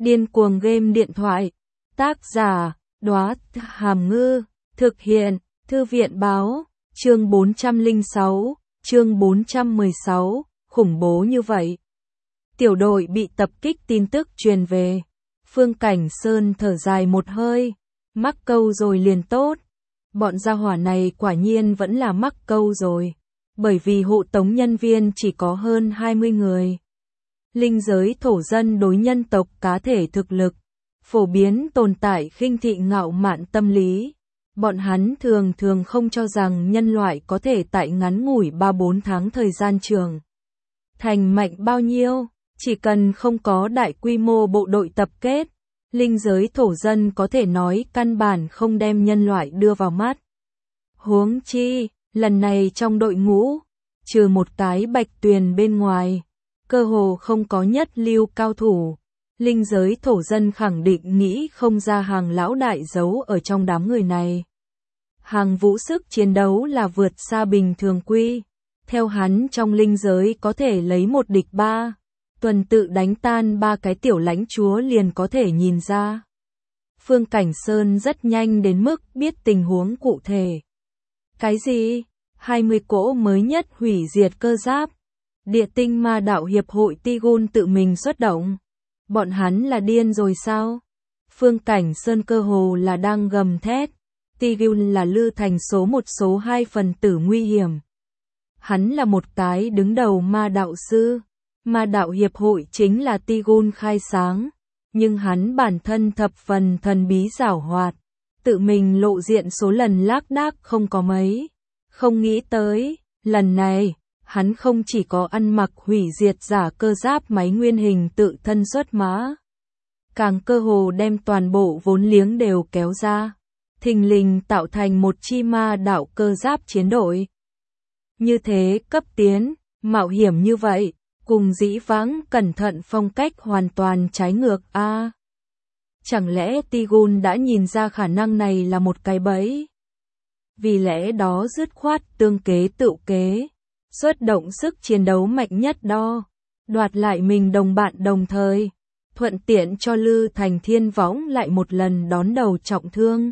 Điên cuồng game điện thoại. Tác giả, Đóa Hàm Ngư. Thực hiện, Thư viện báo. Chương 406, chương 416, khủng bố như vậy. Tiểu đội bị tập kích tin tức truyền về. Phương Cảnh Sơn thở dài một hơi. Mắc câu rồi liền tốt. Bọn gia hỏa này quả nhiên vẫn là mắc câu rồi. Bởi vì hộ tống nhân viên chỉ có hơn 20 người. Linh giới thổ dân đối nhân tộc cá thể thực lực. Phổ biến tồn tại khinh thị ngạo mạn tâm lý. Bọn hắn thường không cho rằng nhân loại có thể tại ngắn ngủi 3-4 tháng thời gian trường thành mạnh bao nhiêu, chỉ cần không có đại quy mô bộ đội tập kết, linh giới thổ dân có thể nói căn bản không đem nhân loại đưa vào mắt. Huống chi, lần này trong đội ngũ, trừ một cái Bạch Tuyền bên ngoài, cơ hồ không có nhất lưu cao thủ. Linh giới thổ dân khẳng định nghĩ không ra Hàng lão đại giấu ở trong đám người này. Hàng Vũ sức chiến đấu là vượt xa bình thường quy. Theo hắn trong linh giới có thể lấy một địch ba. Tuần tự đánh tan 3 cái tiểu lãnh chúa liền có thể nhìn ra. Phương Cảnh Sơn rất nhanh đến mức biết tình huống cụ thể. Cái gì? 20 cỗ mới nhất hủy diệt cơ giáp. Địa tinh ma đạo hiệp hội Tigun tự mình xuất động. Bọn hắn là điên rồi sao? Phương Cảnh Sơn cơ hồ là đang gầm thét. Tigun là Lư Thành số 1 số 2 phần tử nguy hiểm. Hắn là một cái đứng đầu ma đạo sư. Ma đạo hiệp hội chính là Tigun khai sáng. Nhưng hắn bản thân thập phần thần bí giảo hoạt. Tự mình lộ diện số lần lác đác không có mấy. Không nghĩ tới, lần này, hắn không chỉ có ăn mặc hủy diệt giả cơ giáp máy nguyên hình tự thân xuất mã. Càng cơ hồ đem toàn bộ vốn liếng đều kéo ra. Thình lình tạo thành một chi ma đạo cơ giáp chiến đội. Như thế cấp tiến, mạo hiểm như vậy, cùng dĩ vãng cẩn thận phong cách hoàn toàn trái ngược a. Chẳng lẽ Tigun đã nhìn ra khả năng này là một cái bẫy? Vì lẽ đó dứt khoát tương kế tự kế, xuất động sức chiến đấu mạnh nhất đo, đoạt lại mình đồng bạn đồng thời, thuận tiện cho Lư Thành Thiên Võng lại một lần đón đầu trọng thương.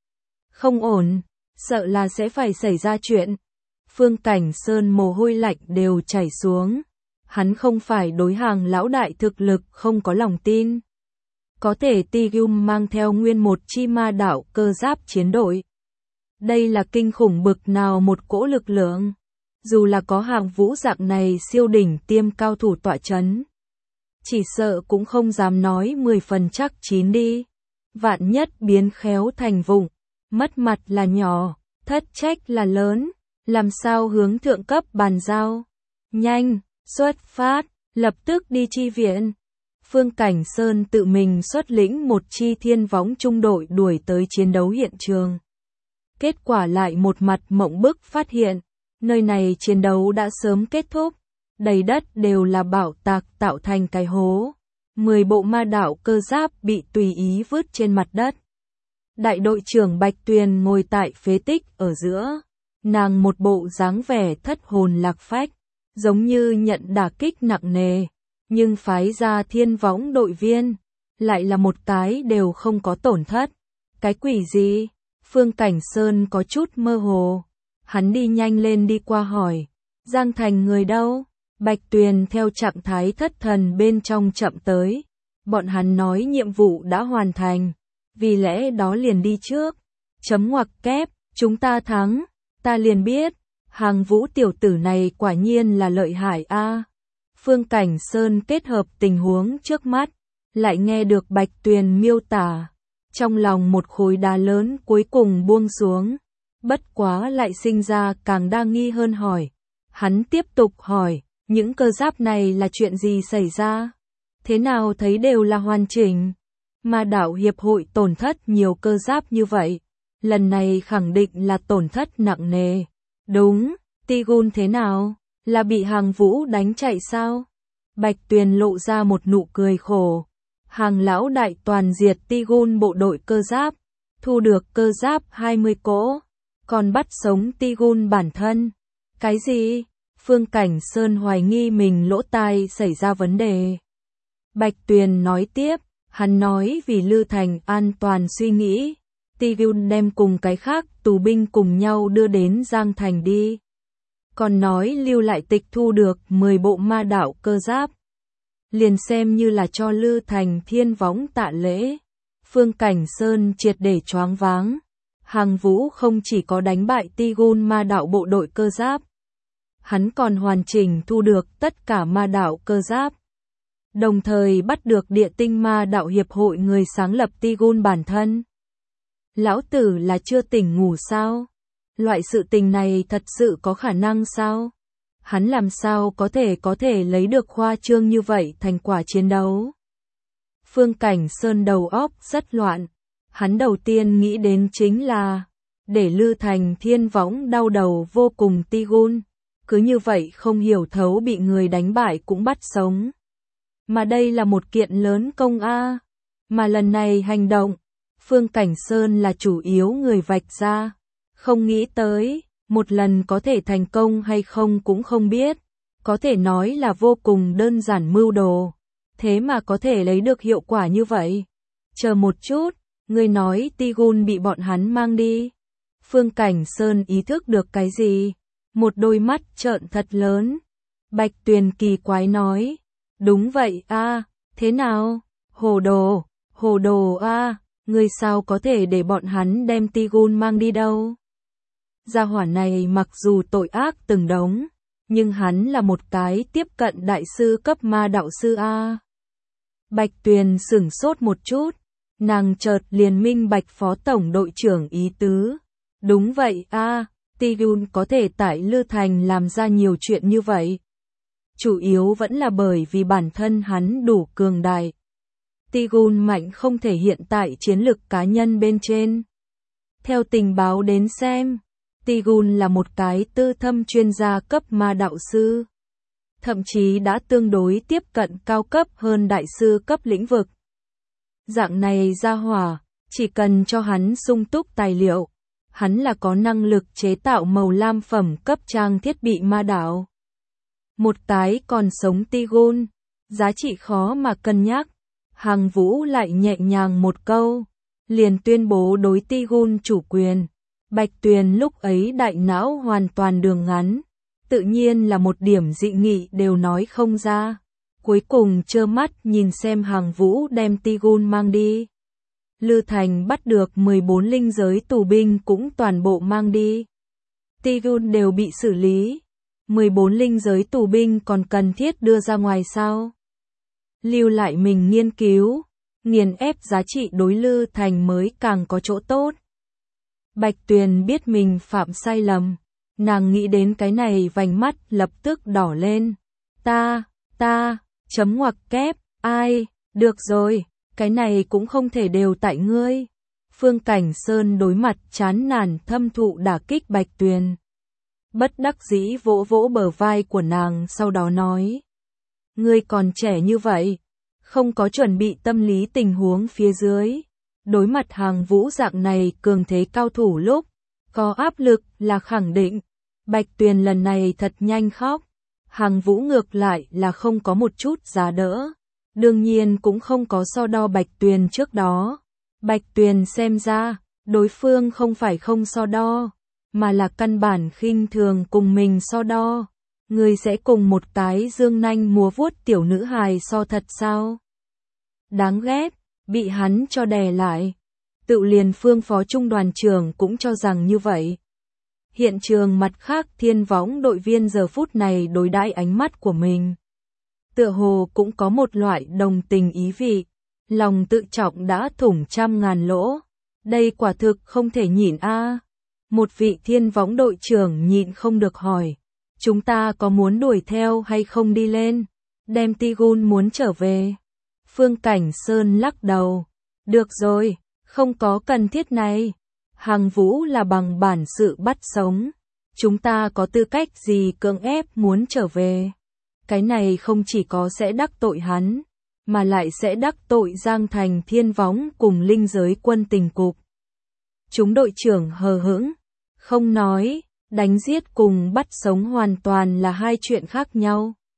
Không ổn, sợ là sẽ phải xảy ra chuyện. Phương Cảnh Sơn mồ hôi lạnh đều chảy xuống. Hắn không phải đối Hàng lão đại thực lực không có lòng tin. Có thể Tigun mang theo nguyên một chi ma đạo cơ giáp chiến đội. Đây là kinh khủng bực nào một cỗ lực lượng. Dù là có Hàng Vũ dạng này siêu đỉnh tiêm cao thủ tọa chấn. Chỉ sợ cũng không dám nói 10 phần chắc chín đi. Vạn nhất biến khéo thành vụng. Mất mặt là nhỏ, thất trách là lớn, làm sao hướng thượng cấp bàn giao. Nhanh, xuất phát, lập tức đi chi viện. Phương Cảnh Sơn tự mình xuất lĩnh một chi Thiên Võng trung đội đuổi tới chiến đấu hiện trường. Kết quả lại một mặt mộng bức phát hiện, nơi này chiến đấu đã sớm kết thúc, đầy đất đều là bảo tạc tạo thành cái hố. 10 bộ ma đạo cơ giáp bị tùy ý vứt trên mặt đất. Đại đội trưởng Bạch Tuyền ngồi tại phế tích ở giữa, nàng một bộ dáng vẻ thất hồn lạc phách, giống như nhận đả kích nặng nề, nhưng phái ra Thiên Võng đội viên, lại là một cái đều không có tổn thất. Cái quỷ gì? Phương Cảnh Sơn có chút mơ hồ, hắn đi nhanh lên đi qua hỏi, Giang Thành người đâu? Bạch Tuyền theo trạng thái thất thần bên trong chậm tới, bọn hắn nói nhiệm vụ đã hoàn thành. Vì lẽ đó liền đi trước. Chấm ngoặc kép, chúng ta thắng. Ta liền biết, Hàng Vũ tiểu tử này quả nhiên là lợi hại a. Phương Cảnh Sơn kết hợp tình huống trước mắt, lại nghe được Bạch Tuyền miêu tả. Trong lòng một khối đá lớn cuối cùng buông xuống. Bất quá lại sinh ra càng đa nghi hơn hỏi. Hắn tiếp tục hỏi, những cơ giáp này là chuyện gì xảy ra? Thế nào thấy đều là hoàn chỉnh? Ma đạo hiệp hội tổn thất nhiều cơ giáp như vậy, lần này khẳng định là tổn thất nặng nề. Đúng, Tigun thế nào? Là bị Hàng Vũ đánh chạy sao? Bạch Tuyền lộ ra một nụ cười khổ. Hàng lão đại toàn diệt Tigun bộ đội cơ giáp, thu được cơ giáp 20 cỗ, còn bắt sống Tigun bản thân. Cái gì? Phương Cảnh Sơn hoài nghi mình lỗ tai xảy ra vấn đề. Bạch Tuyền nói tiếp. Hắn nói vì Lư Thành an toàn suy nghĩ, Ti Gun đem cùng cái khác tù binh cùng nhau đưa đến Giang Thành đi. Còn nói lưu lại tịch thu được 10 bộ ma đạo cơ giáp. Liền xem như là cho Lư Thành Thiên Võng tạ lễ. Phương Cảnh Sơn triệt để choáng váng. Hàng Vũ không chỉ có đánh bại Ti Gun ma đạo bộ đội cơ giáp. Hắn còn hoàn chỉnh thu được tất cả ma đạo cơ giáp. Đồng thời bắt được Địa Tinh Ma Đạo Hiệp hội người sáng lập Ti Gun bản thân. Lão tử là chưa tỉnh ngủ sao? Loại sự tình này thật sự có khả năng sao? Hắn làm sao có thể lấy được khoa trương như vậy thành quả chiến đấu? Phương Cảnh Sơn đầu óc rất loạn. Hắn đầu tiên nghĩ đến chính là để Lư Thành Thiên Võng đau đầu vô cùng Ti Gun. Cứ như vậy không hiểu thấu bị người đánh bại cũng bắt sống. Mà đây là một kiện lớn công a. Mà lần này hành động, Phương Cảnh Sơn là chủ yếu người vạch ra. Không nghĩ tới, một lần có thể thành công hay không cũng không biết. Có thể nói là vô cùng đơn giản mưu đồ. Thế mà có thể lấy được hiệu quả như vậy. Chờ một chút, người nói Ti Gun bị bọn hắn mang đi. Phương Cảnh Sơn ý thức được cái gì? Một đôi mắt trợn thật lớn. Bạch Tuyền kỳ quái nói. Đúng vậy a, thế nào? Hồ đồ a, người sao có thể để bọn hắn đem Ti Gun mang đi đâu? Gia hỏa này mặc dù tội ác từng đống, nhưng hắn là một cái tiếp cận đại sư cấp ma đạo sư a. Bạch Tuyền sửng sốt một chút, nàng chợt liền minh bạch phó tổng đội trưởng ý tứ. Đúng vậy a, Ti Gun có thể tại Lư Thành làm ra nhiều chuyện như vậy. Chủ yếu vẫn là bởi vì bản thân hắn đủ cường đại. Ti Gun mạnh không thể hiện tại chiến lực cá nhân bên trên. Theo tình báo đến xem, Ti Gun là một cái tư thâm chuyên gia cấp ma đạo sư. Thậm chí đã tương đối tiếp cận cao cấp hơn đại sư cấp lĩnh vực. Dạng này ra hỏa, chỉ cần cho hắn sung túc tài liệu, hắn là có năng lực chế tạo màu lam phẩm cấp trang thiết bị ma đạo. Một cái còn sống Ti Gun, giá trị khó mà cân nhắc. Hàng Vũ lại nhẹ nhàng một câu, liền tuyên bố đối Ti Gun chủ quyền. Bạch Tuyền lúc ấy đại não hoàn toàn đường ngắn, tự nhiên là một điểm dị nghị đều nói không ra. Cuối cùng trơ mắt nhìn xem Hàng Vũ đem Ti Gun mang đi. Lư Thành bắt được 14 linh giới tù binh cũng toàn bộ mang đi. Ti Gun đều bị xử lý. 14 linh giới tù binh còn cần thiết đưa ra ngoài sao? Lưu lại mình nghiên cứu, nghiền ép giá trị đối Lư Thành mới càng có chỗ tốt. Bạch Tuyền biết mình phạm sai lầm, nàng nghĩ đến cái này vành mắt lập tức đỏ lên. Chấm ngoặc kép, ai, được rồi, cái này cũng không thể đều tại ngươi. Phương Cảnh Sơn đối mặt chán nản thâm thụ đả kích Bạch Tuyền. Bất đắc dĩ vỗ vỗ bờ vai của nàng sau đó nói. Ngươi còn trẻ như vậy, không có chuẩn bị tâm lý tình huống phía dưới. Đối mặt Hàng Vũ dạng này cường thế cao thủ lúc, có áp lực là khẳng định. Bạch Tuyền lần này thật nhanh khóc. Hàng Vũ ngược lại là không có một chút giá đỡ. Đương nhiên cũng không có so đo Bạch Tuyền trước đó. Bạch Tuyền xem ra, đối phương không phải không so đo, mà là căn bản khinh thường cùng mình so đo. Người sẽ cùng một cái dương nanh múa vuốt tiểu nữ hài so thật sao? Đáng ghét, bị hắn cho đè lại. Tự liền Phương phó trung đoàn trưởng cũng cho rằng như vậy. Hiện trường mặt khác Thiên Võng đội viên giờ phút này đối đãi ánh mắt của mình. Tựa hồ cũng có một loại đồng tình ý vị. Lòng tự trọng đã thủng trăm ngàn lỗ. Đây quả thực không thể nhịn a. Một vị Thiên Võng đội trưởng nhịn không được hỏi. Chúng ta có muốn đuổi theo hay không đi lên? Đem Ti Gun muốn trở về. Phương Cảnh Sơn lắc đầu. Được rồi, không có cần thiết này. Hàng Vũ là bằng bản sự bắt sống. Chúng ta có tư cách gì cưỡng ép muốn trở về? Cái này không chỉ có sẽ đắc tội hắn, mà lại sẽ đắc tội Giang Thành Thiên Võng cùng linh giới quân tình cục. Chúng đội trưởng hờ hững, không nói, đánh giết cùng bắt sống hoàn toàn là hai chuyện khác nhau.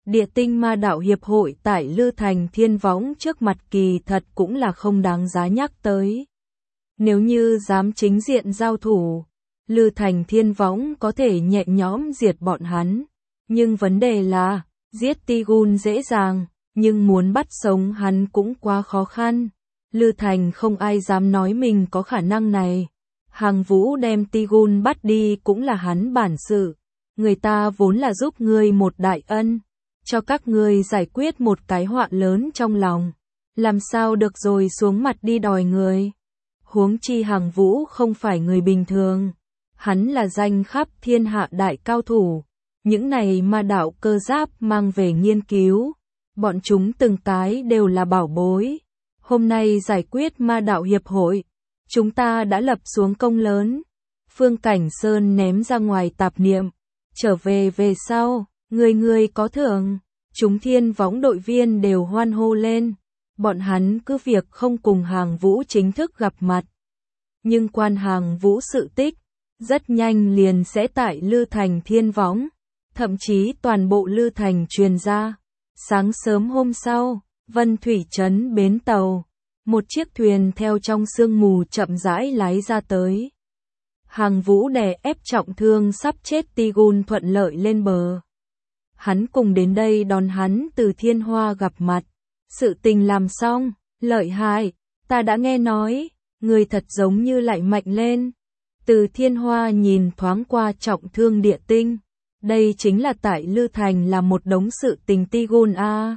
Địa tinh ma đạo hiệp hội tại Lư Thành Thiên Võng trước mặt kỳ thật cũng là không đáng giá nhắc tới. Nếu như dám chính diện giao thủ, Lư Thành Thiên Võng có thể nhẹ nhõm diệt bọn hắn. Nhưng vấn đề là, giết Tigun dễ dàng, nhưng muốn bắt sống hắn cũng quá khó khăn. Lư Thành không ai dám nói mình có khả năng này. Hàng Vũ đem Tigun bắt đi cũng là hắn bản sự. Người ta vốn là giúp ngươi một đại ân, cho các ngươi giải quyết một cái họa lớn trong lòng. Làm sao được rồi xuống mặt đi đòi người. Huống chi Hàng Vũ không phải người bình thường. Hắn là danh khắp thiên hạ đại cao thủ. Những này ma đạo cơ giáp mang về nghiên cứu. Bọn chúng từng cái đều là bảo bối. Hôm nay giải quyết ma đạo hiệp hội. Chúng ta đã lập xuống công lớn. Phương Cảnh Sơn ném ra ngoài tạp niệm. Trở về sau, người có thưởng. Chúng Thiên Võng đội viên đều hoan hô lên. Bọn hắn cứ việc không cùng Hàng Vũ chính thức gặp mặt. Nhưng quan Hàng Vũ sự tích, rất nhanh liền sẽ tại Lư Thành Thiên Võng. Thậm chí toàn bộ Lư Thành truyền ra. Sáng sớm hôm sau, Vân Thủy Trấn bến tàu. Một chiếc thuyền theo trong sương mù chậm rãi lái ra tới. Hàng Vũ đè ép trọng thương sắp chết Tigun thuận lợi lên bờ. Hắn cùng đến đây đón hắn từ Thiên Hoa gặp mặt. Sự tình làm xong, lợi hại, ta đã nghe nói, người thật giống như lại mạnh lên. Từ Thiên Hoa nhìn thoáng qua trọng thương địa tinh. Đây chính là tại Lư Thành là một đống sự tình Tigun a.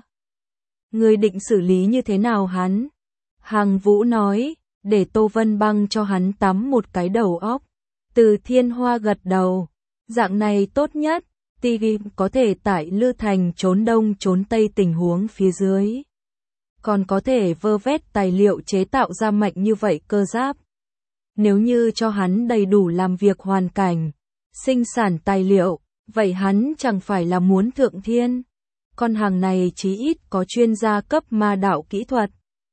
Người định xử lý như thế nào hắn? Hàng Vũ nói, để Tô Vân Băng cho hắn tắm một cái đầu óc. Từ Thiên Hoa gật đầu, dạng này tốt nhất, Tigun có thể tại Lư Thành trốn đông trốn tây tình huống phía dưới. Còn có thể vơ vét tài liệu chế tạo ra mạnh như vậy cơ giáp. Nếu như cho hắn đầy đủ làm việc hoàn cảnh, sinh sản tài liệu, vậy hắn chẳng phải là muốn thượng thiên. Con hàng này chí ít có chuyên gia cấp ma đạo kỹ thuật.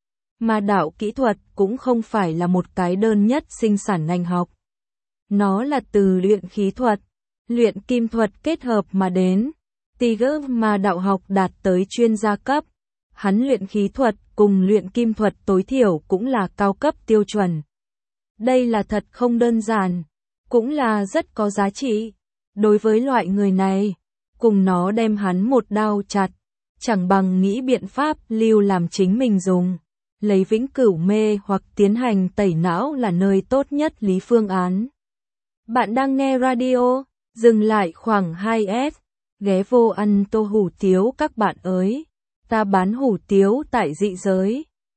Ma đạo kỹ thuật cũng không phải là một cái đơn nhất sinh sản ngành học. Nó là từ luyện khí thuật, luyện kim thuật kết hợp mà đến. Tiger ma đạo học đạt tới chuyên gia cấp. Hắn luyện khí thuật cùng luyện kim thuật tối thiểu cũng là cao cấp tiêu chuẩn. Đây là thật không đơn giản, cũng là rất có giá trị. Đối với loại người này, cùng nó đem hắn một đao chặt, chẳng bằng nghĩ biện pháp lưu làm chính mình dùng. Lấy vĩnh cửu mê hoặc tiến hành tẩy não là nơi tốt nhất lý phương án. Bạn đang nghe radio, dừng lại khoảng 2S, ghé vô ăn tô hủ tiếu các bạn ơi. Ta bán hủ tiếu tại dị giới.